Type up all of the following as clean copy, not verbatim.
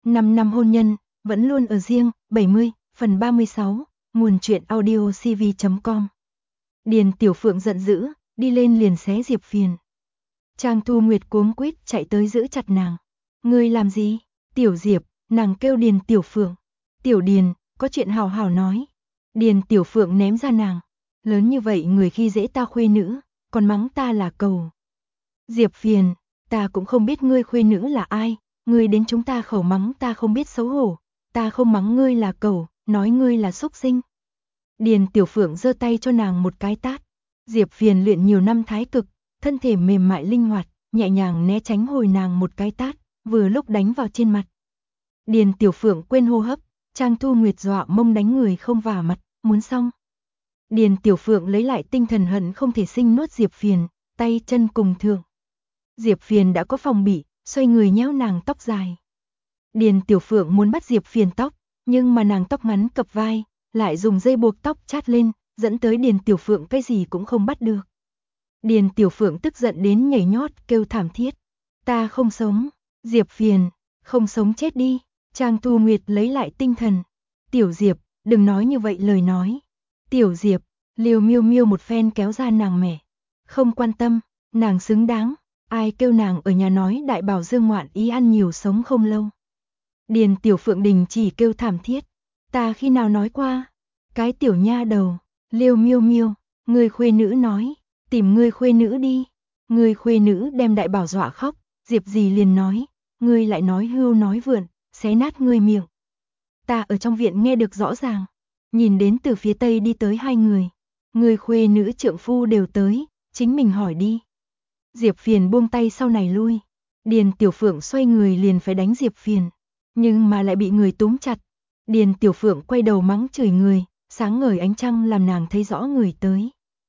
5 năm hôn nhân, vẫn luôn ở riêng, 70, phần 36, nguồn truyện audio cv.com. Điền Tiểu Phượng giận dữ, đi lên liền xé Diệp Phiền. Trang Thu Nguyệt cuống quýt chạy tới giữ chặt nàng. Ngươi làm gì? Tiểu Diệp, nàng kêu Điền Tiểu Phượng. Tiểu Điền, có chuyện hào hào nói. Điền Tiểu Phượng ném ra nàng. Lớn như vậy người khi dễ ta khuê nữ, còn mắng ta là cẩu. Diệp Phiền, ta cũng không biết ngươi khuê nữ là ai, ngươi đến chúng ta khẩu mắng ta không biết xấu hổ, ta không mắng ngươi là cẩu, nói ngươi là súc sinh. Điền Tiểu Phượng giơ tay cho nàng một cái tát. Diệp Phiền luyện nhiều năm thái cực, thân thể mềm mại linh hoạt, nhẹ nhàng né tránh hồi nàng một cái tát, vừa lúc đánh vào trên mặt. Điền Tiểu Phượng quên hô hấp, Trang Thu Nguyệt dọa mông đánh người không vả mặt, muốn xong. Điền Tiểu Phượng lấy lại tinh thần hận không thể sinh nuốt Diệp Phiền, tay chân cùng thượng. Diệp Phiền đã có phòng bị, xoay người nhéo nàng tóc dài. Điền Tiểu Phượng muốn bắt Diệp Phiền tóc, nhưng mà nàng tóc ngắn cập vai, lại dùng dây buộc tóc chát lên, dẫn tới Điền Tiểu Phượng cái gì cũng không bắt được. Điền Tiểu Phượng tức giận đến nhảy nhót kêu thảm thiết. Ta không sống, Diệp Phiền, không sống chết đi. Trang Thu Nguyệt lấy lại tinh thần. Tiểu Diệp, đừng nói như vậy lời nói. Tiểu Diệp, Liêu Miêu Miêu một phen kéo ra nàng mẻ. Không quan tâm, nàng xứng đáng. Ai kêu nàng ở nhà nói đại bảo Dương ngoạn ý ăn nhiều sống không lâu. Điền Tiểu Phượng đình chỉ kêu thảm thiết. Ta khi nào nói qua? Cái tiểu nha đầu, Liêu Miêu Miêu, ngươi khuê nữ nói, tìm ngươi khuê nữ đi. Ngươi khuê nữ đem đại bảo dọa khóc, Diệp gì liền nói, ngươi lại nói hưu nói vượn, xé nát ngươi miệng. Ta ở trong viện nghe được rõ ràng, nhìn đến từ phía tây đi tới hai người. Ngươi khuê nữ trượng phu đều tới, chính mình hỏi đi. Diệp Phiền buông tay sau này lui. Điền Tiểu Phượng xoay người liền phải đánh Diệp Phiền, nhưng mà lại bị người túm chặt. Điền Tiểu Phượng quay đầu mắng chửi người, sáng ngời ánh trăng làm nàng thấy rõ người tới.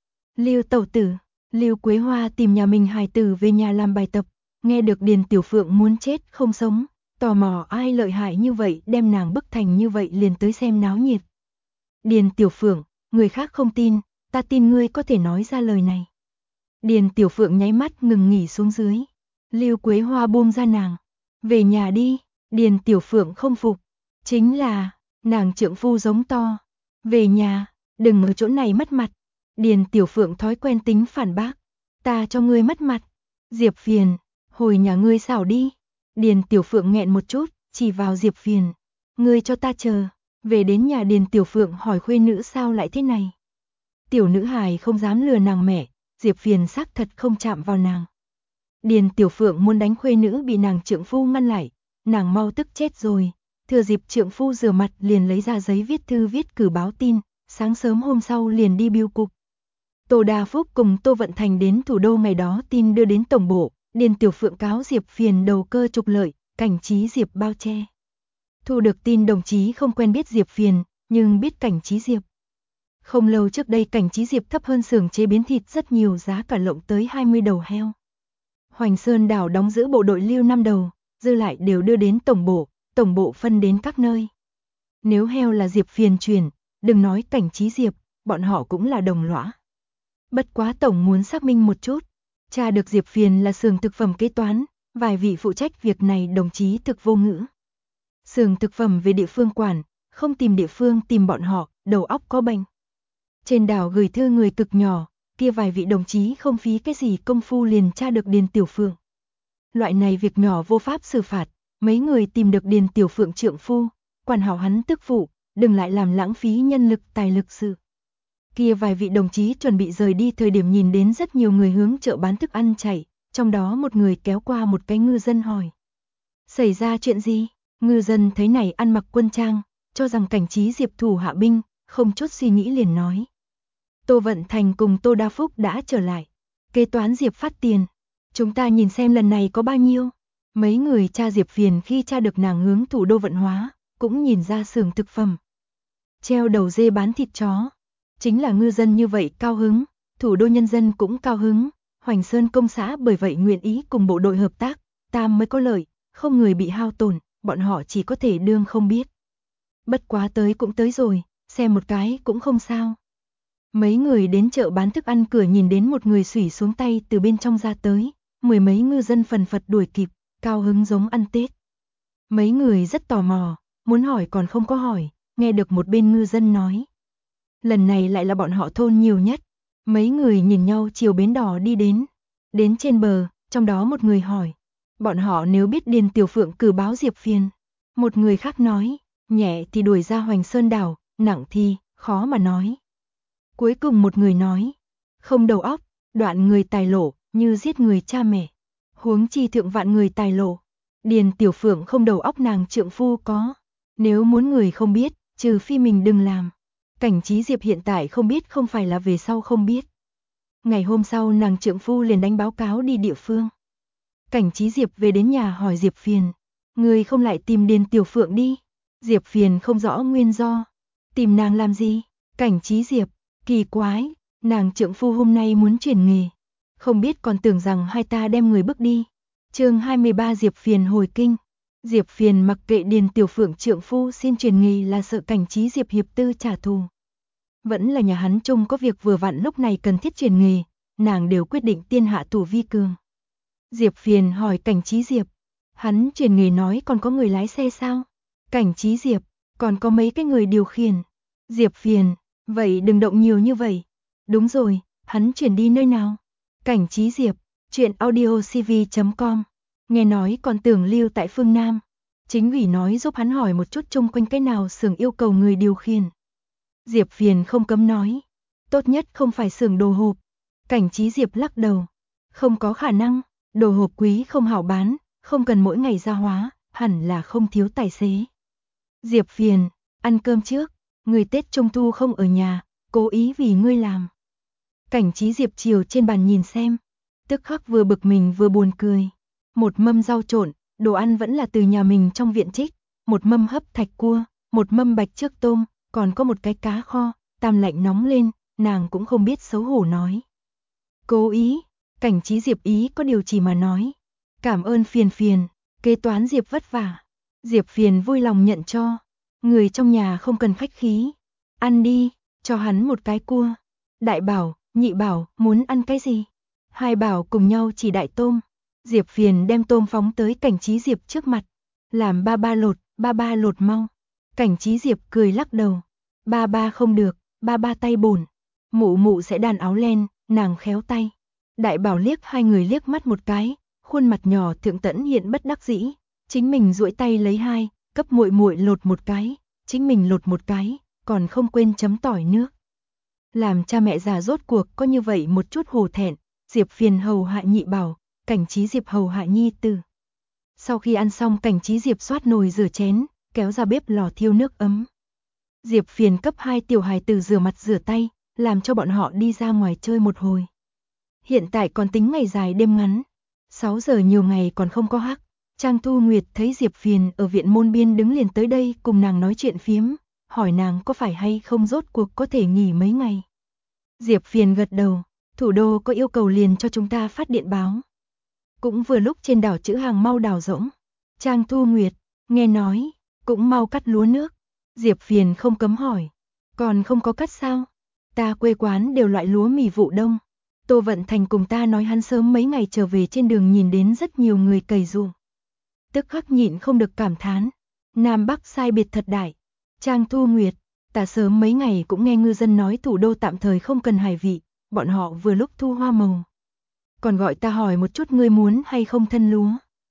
Lưu tẩu tử, Lưu Quế Hoa tìm nhà mình hài tử về nhà làm bài tập, nghe được Điền Tiểu Phượng muốn chết không sống, tò mò ai lợi hại như vậy đem nàng bức thành như vậy liền tới xem náo nhiệt. Điền Tiểu Phượng, người khác không tin, ta tin ngươi có thể nói ra lời này. Điền Tiểu Phượng nháy mắt ngừng nghỉ xuống dưới. Lưu Quế Hoa buông ra nàng. Về nhà đi. Điền Tiểu Phượng không phục. Chính là, nàng trượng phu giống to. Về nhà, đừng ở chỗ này mất mặt. Điền Tiểu Phượng thói quen tính phản bác. Ta cho ngươi mất mặt. Diệp Phiền, hồi nhà ngươi xảo đi. Điền Tiểu Phượng nghẹn một chút, chỉ vào Diệp Phiền. Ngươi cho ta chờ. Về đến nhà Điền Tiểu Phượng hỏi khuê nữ sao lại thế này. Tiểu nữ hài không dám lừa nàng mẹ. Diệp Phiền xác thật không chạm vào nàng. Điền Tiểu Phượng muốn đánh khuê nữ bị nàng trượng phu ngăn lại, nàng mau tức chết rồi. Thừa dịp trượng phu rửa mặt liền lấy ra giấy viết thư viết cử báo tin, sáng sớm hôm sau liền đi bưu cục. Tô Đa Phúc cùng Tô Vận Thành đến thủ đô ngày đó tin đưa đến tổng bộ, Điền Tiểu Phượng cáo Diệp Phiền đầu cơ trục lợi, cảnh trí Diệp bao che. Thu được tin đồng chí không quen biết Diệp Phiền, nhưng biết cảnh trí Diệp. Không lâu trước đây cảnh trí Diệp thấp hơn xưởng chế biến thịt rất nhiều, giá cả lộng tới 20 đầu heo. Hoành Sơn đảo đóng giữ bộ đội lưu 5 đầu, dư lại đều đưa đến tổng bộ phân đến các nơi. Nếu heo là Diệp Phiền chuyển, đừng nói cảnh trí Diệp, bọn họ cũng là đồng lõa. Bất quá tổng muốn xác minh một chút, tra được Diệp Phiền là xưởng thực phẩm kế toán, vài vị phụ trách việc này đồng chí thực vô ngữ. Xưởng thực phẩm về địa phương quản, không tìm địa phương tìm bọn họ, đầu óc có bệnh. Trên đảo gửi thư người cực nhỏ, kia vài vị đồng chí không phí cái gì công phu liền tra được Điền Tiểu Phượng. Loại này việc nhỏ vô pháp xử phạt, mấy người tìm được Điền Tiểu Phượng trượng phu, quản hảo hắn tức phụ, đừng lại làm lãng phí nhân lực tài lực sự. Kia vài vị đồng chí chuẩn bị rời đi thời điểm nhìn đến rất nhiều người hướng chợ bán thức ăn chạy, trong đó một người kéo qua một cái ngư dân hỏi. Xảy ra chuyện gì? Ngư dân thấy này ăn mặc quân trang, cho rằng cảnh trí Diệp thủ hạ binh, không chút suy nghĩ liền nói. Tô Vận Thành cùng Tô Đa Phúc đã trở lại. Kế toán Diệp phát tiền. Chúng ta nhìn xem lần này có bao nhiêu. Mấy người tra Diệp Phiền khi tra được nàng hướng thủ đô vận hóa, cũng nhìn ra xưởng thực phẩm. Treo đầu dê bán thịt chó. Chính là ngư dân như vậy cao hứng, thủ đô nhân dân cũng cao hứng. Hoành Sơn công xã bởi vậy nguyện ý cùng bộ đội hợp tác, tam mới có lợi, không người bị hao tổn, bọn họ chỉ có thể đương không biết. Bất quá tới cũng tới rồi, xem một cái cũng không sao. Mấy người đến chợ bán thức ăn cửa nhìn đến một người xủy xuống tay từ bên trong ra tới, mười mấy ngư dân phần phật đuổi kịp, cao hứng giống ăn Tết. Mấy người rất tò mò, muốn hỏi còn không có hỏi, nghe được một bên ngư dân nói. Lần này lại là bọn họ thôn nhiều nhất. Mấy người nhìn nhau chiều bến đò đi đến. Đến trên bờ, trong đó một người hỏi. Bọn họ nếu biết Điền Tiểu Phượng cử báo Diệp Phiền. Một người khác nói, nhẹ thì đuổi ra Hoành Sơn đảo, nặng thì, khó mà nói. Cuối cùng một người nói, không đầu óc, đoạn người tài lộ, như giết người cha mẹ. Huống chi thượng vạn người tài lộ. Điền Tiểu Phượng không đầu óc nàng trượng phu có. Nếu muốn người không biết, trừ phi mình đừng làm. Cảnh Trí Diệp hiện tại không biết không phải là về sau không biết. Ngày hôm sau nàng trượng phu liền đánh báo cáo đi địa phương. Cảnh Trí Diệp về đến nhà hỏi Diệp Phiền. Người không lại tìm Điền Tiểu Phượng đi. Diệp Phiền không rõ nguyên do. Tìm nàng làm gì? Cảnh Trí Diệp, kỳ quái, nàng trượng phu hôm nay muốn chuyển nghề. Không biết còn tưởng rằng hai ta đem người bước đi. Chương 23 Diệp Phiền hồi kinh. Diệp Phiền mặc kệ Điền Tiểu Phượng trượng phu xin chuyển nghề là sợ Cảnh Trí Diệp hiệp tư trả thù. Vẫn là nhà hắn chung có việc vừa vặn lúc này cần thiết chuyển nghề, nàng đều quyết định tiên hạ thủ vi cường. Diệp Phiền hỏi Cảnh Trí Diệp, hắn chuyển nghề nói còn có người lái xe sao? Cảnh Trí Diệp, còn có mấy cái người điều khiển. Diệp Phiền, vậy đừng động nhiều như vậy. Đúng rồi, hắn chuyển đi nơi nào? Cảnh Trí Diệp, chuyện audiocv.com. Nghe nói còn tưởng lưu tại phương Nam. Chính ủy nói giúp hắn hỏi một chút chung quanh cái nào xưởng yêu cầu người điều khiển. Diệp Phiền không cấm nói, tốt nhất không phải xưởng đồ hộp. Cảnh Trí Diệp lắc đầu, không có khả năng, đồ hộp quý không hảo bán, không cần mỗi ngày ra hóa, hẳn là không thiếu tài xế. Diệp Phiền, ăn cơm trước, người Tết Trung Thu không ở nhà, cố ý vì ngươi làm. Cảnh Trí Diệp chiều trên bàn nhìn xem, tức khắc vừa bực mình vừa buồn cười. Một mâm rau trộn, đồ ăn vẫn là từ nhà mình trong viện trích, một mâm hấp thạch cua, một mâm bạch trước tôm, còn có một cái cá kho, tam lạnh nóng lên, nàng cũng không biết xấu hổ nói. Cố ý, Cảnh Trí Diệp ý có điều chỉ mà nói. Cảm ơn Phiền Phiền, kế toán Diệp vất vả. Diệp Phiền vui lòng nhận cho. Người trong nhà không cần khách khí. Ăn đi, cho hắn một cái cua. Đại bảo, nhị bảo, muốn ăn cái gì? Hai bảo cùng nhau chỉ đại tôm. Diệp Phiền đem tôm phóng tới Cảnh Trí Diệp trước mặt. Làm ba ba lột mau. Cảnh Trí Diệp cười lắc đầu. Ba không được, ba tay bổn. Mụ mụ sẽ đàn áo len, nàng khéo tay. Đại bảo liếc hai người liếc mắt một cái, khuôn mặt nhỏ thượng tẫn hiện bất đắc dĩ. Chính mình duỗi tay lấy hai, cấp muội muội lột một cái, chính mình lột một cái, còn không quên chấm tỏi nước. Làm cha mẹ già rốt cuộc có như vậy một chút hổ thẹn, Diệp Phiền hầu hạ nhị bảo, Cảnh Trí Diệp hầu hạ nhi tử. Sau khi ăn xong Cảnh Trí Diệp xoát nồi rửa chén, kéo ra bếp lò thiêu nước ấm. Diệp Phiền cấp hai tiểu hài tử rửa mặt rửa tay, làm cho bọn họ đi ra ngoài chơi một hồi. Hiện tại còn tính ngày dài đêm ngắn, 6 giờ nhiều ngày còn không có hắc. Trang Thu Nguyệt thấy Diệp Phiền ở viện môn biên đứng liền tới đây cùng nàng nói chuyện phiếm, hỏi nàng có phải hay không rốt cuộc có thể nghỉ mấy ngày. Diệp Phiền gật đầu, thủ đô có yêu cầu liền cho chúng ta phát điện báo. Cũng vừa lúc trên đảo chữ hàng mau đào rỗng. Trang Thu Nguyệt, nghe nói, cũng mau cắt lúa nước. Diệp Phiền không cấm hỏi, còn không có cắt sao? Ta quê quán đều loại lúa mì vụ đông. Tô Vận Thành cùng ta nói hắn sớm mấy ngày trở về trên đường nhìn đến rất nhiều người cày ruộng. Tức khắc nhịn không được cảm thán, Nam Bắc sai biệt thật đại. Trang Thu Nguyệt, ta sớm mấy ngày cũng nghe ngư dân nói thủ đô tạm thời không cần hải vị, bọn họ vừa lúc thu hoa màu. Còn gọi ta hỏi một chút ngươi muốn hay không thân lúa.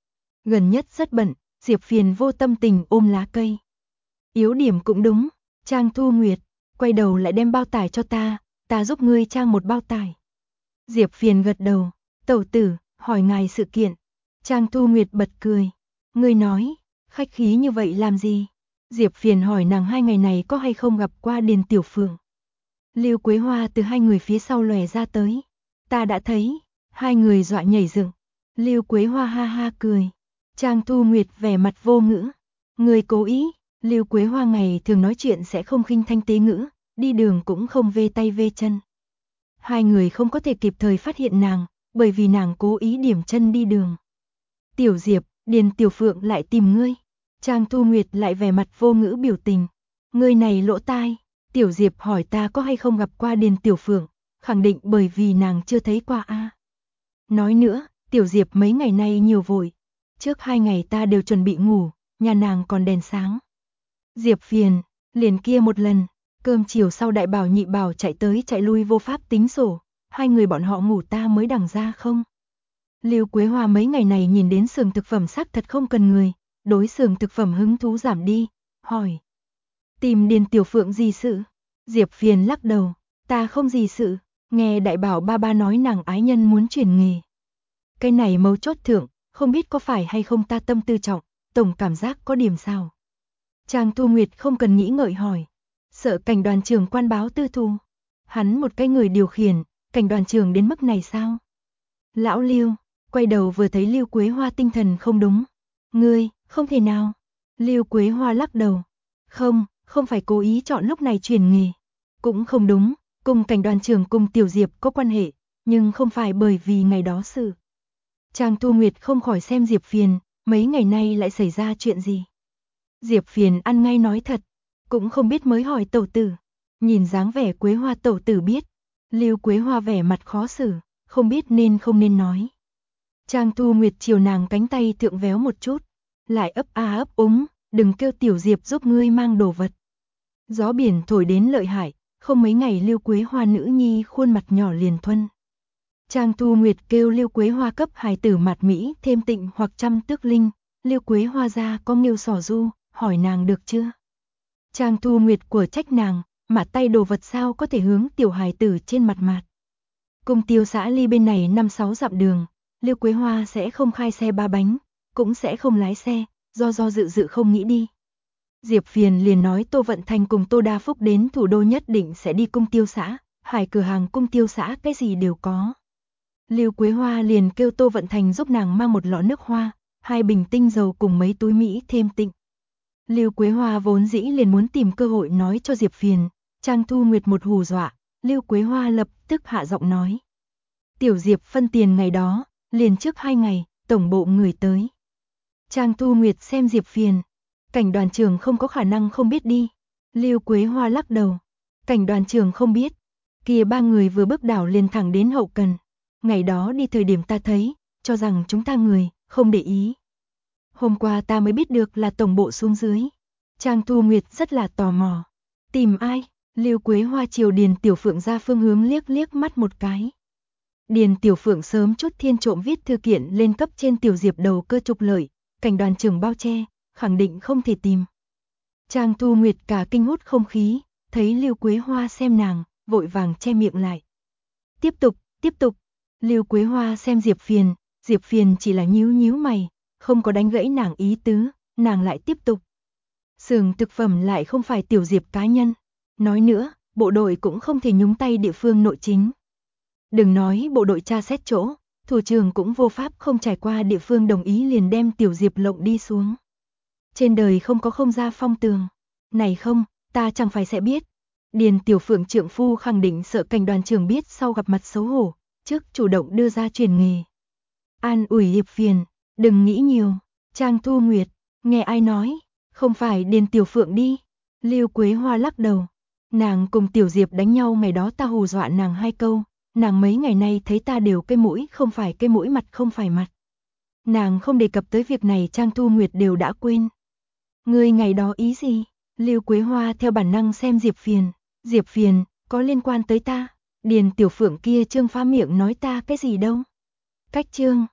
Gần nhất rất bận, Diệp Phiền vô tâm tình ôm lá cây. Yếu điểm cũng đúng, Trang Thu Nguyệt, quay đầu lại đem bao tải cho ta giúp ngươi trang một bao tải. Diệp Phiền gật đầu, tẩu tử, hỏi ngài sự kiện. Trang Thu Nguyệt bật cười, ngươi nói, khách khí như vậy làm gì? Diệp Phiền hỏi nàng 2 ngày này có hay không gặp qua Điền Tiểu Phượng. Lưu Quế Hoa từ 2 người phía sau lòe ra tới. Ta đã thấy, 2 người dọa nhảy dựng. Lưu Quế Hoa ha ha cười. Trang Thu Nguyệt vẻ mặt vô ngữ. Người cố ý, Lưu Quế Hoa ngày thường nói chuyện sẽ không khinh thanh tế ngữ, đi đường cũng không vê tay vê chân. 2 người không có thể kịp thời phát hiện nàng, bởi vì nàng cố ý điểm chân đi đường. Tiểu Diệp, Điền Tiểu Phượng lại tìm ngươi. Trang Thu Nguyệt lại vẻ mặt vô ngữ biểu tình. Ngươi này lỗ tai. Tiểu Diệp hỏi ta có hay không gặp qua Điền Tiểu Phượng, khẳng định bởi vì nàng chưa thấy qua a. Nói nữa, Tiểu Diệp mấy ngày nay nhiều vội. Trước 2 ngày ta đều chuẩn bị ngủ, nhà nàng còn đèn sáng. Diệp Phiền, liền kia một lần, cơm chiều sau đại bảo nhị bảo chạy tới chạy lui vô pháp tính sổ, hai người bọn họ ngủ ta mới đằng ra không. Lưu Quế Hoa mấy ngày này nhìn đến xưởng thực phẩm xác thật không cần người, đối xưởng thực phẩm hứng thú giảm đi, hỏi. Tìm Điền Tiểu Phượng gì sự? Diệp Phiền lắc đầu, ta không gì sự, nghe đại bảo ba ba nói nàng ái nhân muốn chuyển nghề. Cái này mấu chốt thượng, không biết có phải hay không ta tâm tư trọng, tổng cảm giác có điểm sao. Trang Thu Nguyệt không cần nghĩ ngợi hỏi, sợ Cảnh đoàn trưởng quan báo tư thù. Hắn một cái người điều khiển, Cảnh đoàn trưởng đến mức này sao? Lão Lưu, quay đầu vừa thấy Lưu Quế Hoa tinh thần không đúng. Ngươi, không thể nào. Lưu Quế Hoa lắc đầu. Không phải cố ý chọn lúc này chuyển nghề. Cũng không đúng, cùng Cảnh đoàn trưởng cùng Tiểu Diệp có quan hệ, nhưng không phải bởi vì ngày đó sự. Trang Thu Nguyệt không khỏi xem Diệp Phiền, mấy ngày nay lại xảy ra chuyện gì. Diệp Phiền ăn ngay nói thật, cũng không biết mới hỏi tẩu tử. Nhìn dáng vẻ Quế Hoa tẩu tử biết. Lưu Quế Hoa vẻ mặt khó xử, không biết nên không nên nói. Trang Thu Nguyệt chiều nàng cánh tay thượng véo một chút, lại ấp a ấp úng, đừng kêu Tiểu Diệp giúp ngươi mang đồ vật. Gió biển thổi đến lợi hại, không mấy ngày Lưu Quế Hoa nữ nhi khuôn mặt nhỏ liền thuần. Trang Thu Nguyệt kêu Lưu Quế Hoa cấp hài tử mặt Mỹ thêm tịnh hoặc trăm tước linh, Lưu Quế Hoa ra có nghiêu sỏ du, hỏi nàng được chưa? Trang Thu Nguyệt của trách nàng, mà tay đồ vật sao có thể hướng tiểu hài tử trên mặt mạt. Cung Tiêu xã ly bên này 5-6 dặm đường, Lưu Quế Hoa sẽ không khai xe ba bánh, cũng sẽ không lái xe, do dự không nghĩ đi. Diệp Phiền liền nói Tô Vận Thành cùng Tô Đa Phúc đến thủ đô nhất định sẽ đi Cung Tiêu xã, hải cửa hàng Cung Tiêu xã cái gì đều có. Lưu Quế Hoa liền kêu Tô Vận Thành giúp nàng mang một lọ nước hoa, 2 bình tinh dầu cùng mấy túi Mỹ thêm tịnh. Lưu Quế Hoa vốn dĩ liền muốn tìm cơ hội nói cho Diệp Phiền, Trang Thu Nguyệt một hù dọa, Lưu Quế Hoa lập tức hạ giọng nói. Tiểu Diệp phân tiền ngày đó, liền trước 2 ngày, tổng bộ người tới. Trang Thu Nguyệt xem Diệp Phiền, Cảnh đoàn trưởng không có khả năng không biết đi. Lưu Quế Hoa lắc đầu, Cảnh đoàn trưởng không biết, kia 3 người vừa bước đảo liền thẳng đến hậu cần. Ngày đó đi thời điểm ta thấy, cho rằng chúng ta người, không để ý. Hôm qua ta mới biết được là tổng bộ xuống dưới. Trang Thu Nguyệt rất là tò mò. Tìm ai? Lưu Quế Hoa chiều Điền Tiểu Phượng ra phương hướng liếc mắt một cái. Điền Tiểu Phượng sớm chút thiên trộm viết thư kiện lên cấp trên Tiểu Diệp đầu cơ trục lợi, Cảnh đoàn trưởng bao che, khẳng định không thể tìm. Trang Thu Nguyệt cả kinh hút không khí, thấy Lưu Quế Hoa xem nàng, vội vàng che miệng lại. Tiếp tục. Lưu Quế Hoa xem Diệp Phiền chỉ là nhíu mày, không có đánh gãy nàng ý tứ, nàng lại tiếp tục. Xưởng thực phẩm lại không phải Tiểu Diệp cá nhân. Nói nữa, bộ đội cũng không thể nhúng tay địa phương nội chính. Đừng nói bộ đội tra xét chỗ, thủ trưởng cũng vô pháp không trải qua địa phương đồng ý liền đem Tiểu Diệp lộng đi xuống. Trên đời không có không ra phong tường. Này không, ta chẳng phải sẽ biết. Điền Tiểu Phượng trượng phu khẳng định sợ Cảnh đoàn trưởng biết sau gặp mặt xấu hổ, trước chủ động đưa ra chuyển nghề. An ủi Diệp Phiền, đừng nghĩ nhiều. Trang Thu Nguyệt, nghe ai nói, không phải Điền Tiểu Phượng đi. Lưu Quế Hoa lắc đầu. Nàng cùng Tiểu Diệp đánh nhau ngày đó ta hù dọa nàng 2 câu, nàng mấy ngày nay thấy ta đều cái mũi không phải cái mũi mặt không phải mặt. Nàng không đề cập tới việc này Trang Thu Nguyệt đều đã quên. Ngươi ngày đó ý gì? Lưu Quế Hoa theo bản năng xem Diệp Phiền, có liên quan tới ta. Điền Tiểu Phượng kia trương phá miệng nói ta cái gì đâu. Cách trương,